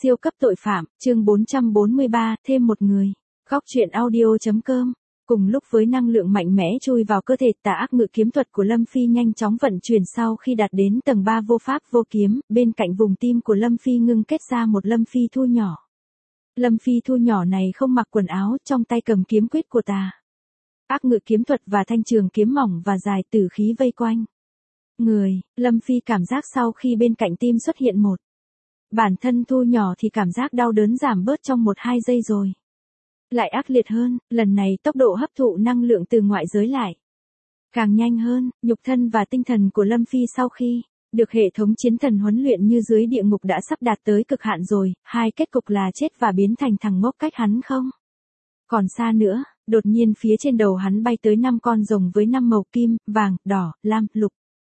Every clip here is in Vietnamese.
Siêu cấp tội phạm, chương 443, thêm một người. Góc truyện audio.com. Cùng lúc với năng lượng mạnh mẽ chui vào cơ thể, tà ác ngự kiếm thuật của Lâm Phi nhanh chóng vận chuyển sau khi đạt đến tầng 3 vô pháp vô kiếm, bên cạnh vùng tim của Lâm Phi ngưng kết ra một Lâm Phi Thu nhỏ. Lâm Phi Thu nhỏ này không mặc quần áo, trong tay cầm kiếm quyết của tà ác ngự kiếm thuật và thanh trường kiếm mỏng và dài tử khí vây quanh người. Lâm Phi cảm giác sau khi bên cạnh tim xuất hiện một bản thân Thu nhỏ thì cảm giác đau đớn giảm bớt trong 1-2 giây rồi lại ác liệt hơn, lần này tốc độ hấp thụ năng lượng từ ngoại giới lại càng nhanh hơn. Nhục thân và tinh thần của Lâm Phi sau khi được hệ thống chiến thần huấn luyện như dưới địa ngục đã sắp đạt tới cực hạn rồi, hai kết cục là chết và biến thành thằng ngốc cách hắn không còn xa nữa. Đột nhiên phía trên đầu hắn bay tới 5 con rồng với 5 màu kim, vàng, đỏ, lam, lục.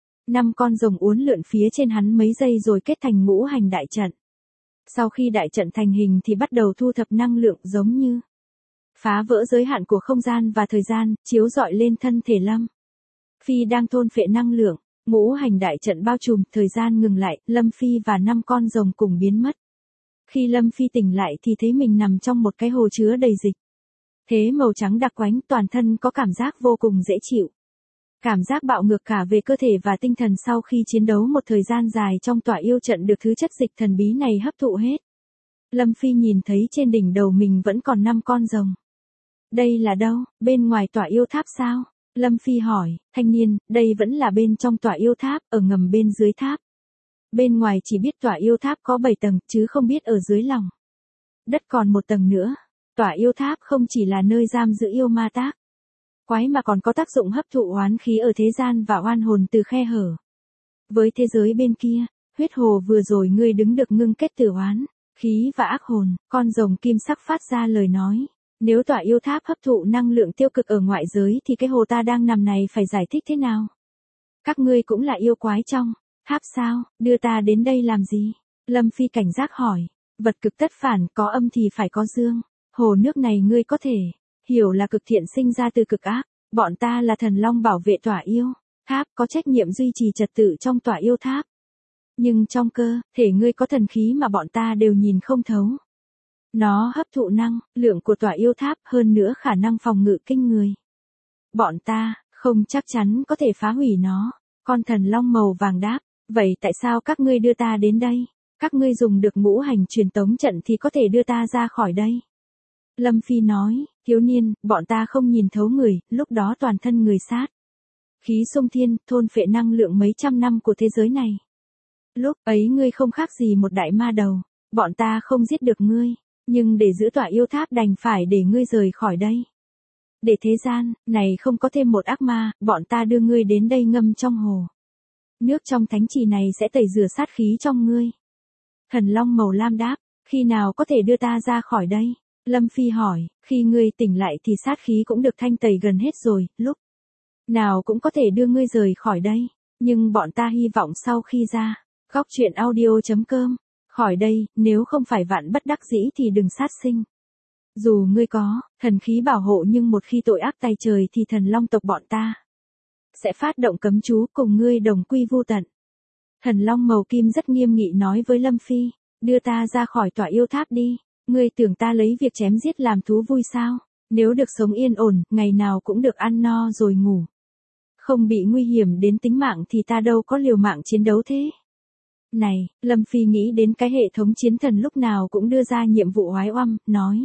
5 con rồng uốn lượn phía trên hắn mấy giây rồi kết thành ngũ hành đại trận. Sau khi đại trận thành hình thì bắt đầu thu thập năng lượng giống như phá vỡ giới hạn của không gian và thời gian, chiếu rọi lên thân thể Lâm Phi đang thôn phệ năng lượng. Ngũ hành đại trận bao trùm, thời gian ngừng lại, Lâm Phi và 5 con rồng cùng biến mất. Khi Lâm Phi tỉnh lại thì thấy mình nằm trong một cái hồ chứa đầy dịch thế màu trắng đặc quánh, toàn thân có cảm giác vô cùng dễ chịu. Cảm giác bạo ngược cả về cơ thể và tinh thần sau khi chiến đấu một thời gian dài trong tỏa yêu trận được thứ chất dịch thần bí này hấp thụ hết. Lâm Phi nhìn thấy trên đỉnh đầu mình vẫn còn 5 con rồng. Đây là đâu, bên ngoài tỏa yêu tháp sao? Lâm Phi hỏi, thanh niên, đây vẫn là bên trong tỏa yêu tháp, ở ngầm bên dưới tháp. Bên ngoài chỉ biết tỏa yêu tháp có 7 tầng, chứ không biết ở dưới lòng đất còn một tầng nữa. Tỏa yêu tháp không chỉ là nơi giam giữ yêu ma tác quái mà còn có tác dụng hấp thụ oán khí ở thế gian và oan hồn từ khe hở với thế giới bên kia. Huyết hồ vừa rồi ngươi đứng được ngưng kết từ oán khí và ác hồn. Con rồng kim sắc phát ra lời nói, nếu tỏa yêu tháp hấp thụ năng lượng tiêu cực ở ngoại giới thì cái hồ ta đang nằm này phải giải thích thế nào? Các ngươi cũng là yêu quái trong tháp sao? Đưa ta đến đây làm gì? Lâm Phi cảnh giác hỏi. Vật cực tất phản, có âm thì phải có dương. Hồ nước này ngươi có thể hiểu là cực thiện sinh ra từ cực ác. Bọn ta là thần long bảo vệ tỏa yêu tháp, có trách nhiệm duy trì trật tự trong tỏa yêu tháp. Nhưng trong cơ thể ngươi có thần khí mà bọn ta đều nhìn không thấu. Nó hấp thụ năng lượng của tỏa yêu tháp, hơn nữa khả năng phòng ngự kinh người. Bọn ta không chắc chắn có thể phá hủy nó. Con thần long màu vàng đáp, vậy tại sao các ngươi đưa ta đến đây? Các ngươi dùng được ngũ hành truyền tống trận thì có thể đưa ta ra khỏi đây. Lâm Phi nói, thiếu niên, bọn ta không nhìn thấu người, lúc đó toàn thân người sát khí xung thiên, thôn phệ năng lượng mấy trăm năm của thế giới này. Lúc ấy ngươi không khác gì một đại ma đầu, bọn ta không giết được ngươi, nhưng để giữ tỏa yêu tháp đành phải để ngươi rời khỏi đây. Để thế gian này không có thêm một ác ma, bọn ta đưa ngươi đến đây ngâm trong hồ nước trong thánh trì này sẽ tẩy rửa sát khí trong ngươi. Thần long màu lam đáp, khi nào có thể đưa ta ra khỏi đây? Lâm Phi hỏi, khi ngươi tỉnh lại thì sát khí cũng được thanh tẩy gần hết rồi, lúc nào cũng có thể đưa ngươi rời khỏi đây. Nhưng bọn ta hy vọng sau khi ra góc truyện audio.com khỏi đây, nếu không phải vạn bất đắc dĩ thì đừng sát sinh. Dù ngươi có thần khí bảo hộ nhưng một khi tội ác tay trời thì thần long tộc bọn ta sẽ phát động cấm chú cùng ngươi đồng quy vu tận. Thần long màu kim rất nghiêm nghị nói với Lâm Phi, đưa ta ra khỏi tỏa yêu tháp đi. Ngươi tưởng ta lấy việc chém giết làm thú vui sao? Nếu được sống yên ổn, ngày nào cũng được ăn no rồi ngủ, không bị nguy hiểm đến tính mạng thì ta đâu có liều mạng chiến đấu thế. Này, Lâm Phi nghĩ đến cái hệ thống chiến thần lúc nào cũng đưa ra nhiệm vụ oái oăm, nói.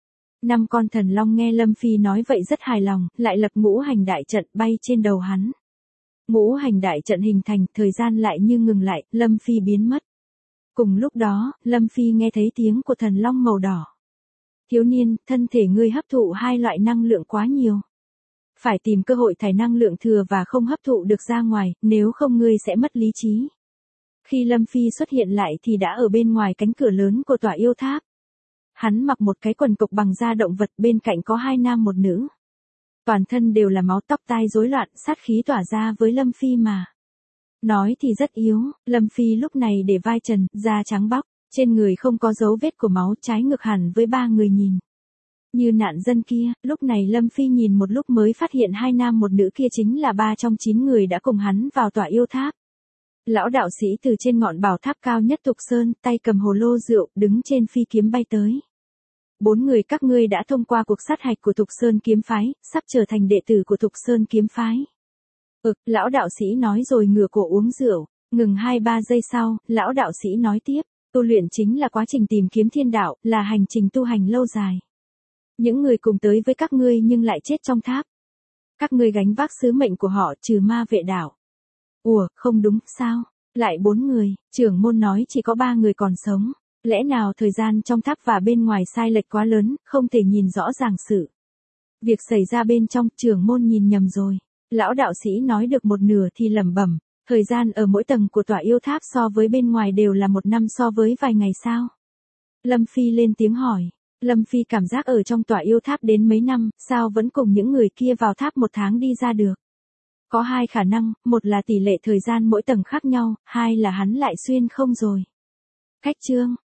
5 con thần long nghe Lâm Phi nói vậy rất hài lòng, lại lập ngũ hành đại trận bay trên đầu hắn. Ngũ hành đại trận hình thành, thời gian lại như ngừng lại, Lâm Phi biến mất. Cùng lúc đó, Lâm Phi nghe thấy tiếng của thần long màu đỏ. Thiếu niên, thân thể ngươi hấp thụ 2 loại năng lượng quá nhiều. Phải tìm cơ hội thải năng lượng thừa và không hấp thụ được ra ngoài, nếu không ngươi sẽ mất lý trí. Khi Lâm Phi xuất hiện lại thì đã ở bên ngoài cánh cửa lớn của tỏa yêu tháp. Hắn mặc một cái quần cộc bằng da động vật, bên cạnh có 2 nam 1 nữ. Toàn thân đều là máu, tóc tai rối loạn, sát khí tỏa ra với Lâm Phi mà nói thì rất yếu. Lâm Phi lúc này để vai trần, da trắng bóc, trên người không có dấu vết của máu, trái ngược hẳn với 3 người nhìn như nạn dân kia. Lúc này Lâm Phi nhìn một lúc mới phát hiện 2 nam 1 nữ kia chính là 3 trong 9 người đã cùng hắn vào tỏa yêu tháp. Lão đạo sĩ từ trên ngọn bảo tháp cao nhất Thục Sơn, tay cầm hồ lô rượu, đứng trên phi kiếm bay tới. 4 người các ngươi đã thông qua cuộc sát hạch của Thục Sơn kiếm phái, sắp trở thành đệ tử của Thục Sơn kiếm phái. Lão đạo sĩ nói rồi ngửa cổ uống rượu, ngừng 2-3 giây sau, lão đạo sĩ nói tiếp, tu luyện chính là quá trình tìm kiếm thiên đạo, là hành trình tu hành lâu dài. Những người cùng tới với các ngươi nhưng lại chết trong tháp. Các ngươi gánh vác sứ mệnh của họ trừ ma vệ đạo. Ủa, không đúng, sao? Lại 4 người, trưởng môn nói chỉ có 3 người còn sống. Lẽ nào thời gian trong tháp và bên ngoài sai lệch quá lớn, không thể nhìn rõ ràng sự việc xảy ra bên trong, trưởng môn nhìn nhầm rồi. Lão đạo sĩ nói được một nửa thì lẩm bẩm, thời gian ở mỗi tầng của tòa yêu tháp so với bên ngoài đều là 1 năm so với vài ngày sao? Lâm Phi lên tiếng hỏi. Lâm Phi cảm giác ở trong tòa yêu tháp đến mấy năm, sao vẫn cùng những người kia vào tháp 1 tháng đi ra được? Có 2 khả năng, một là tỷ lệ thời gian mỗi tầng khác nhau, 2 là hắn lại xuyên không rồi. Cách chương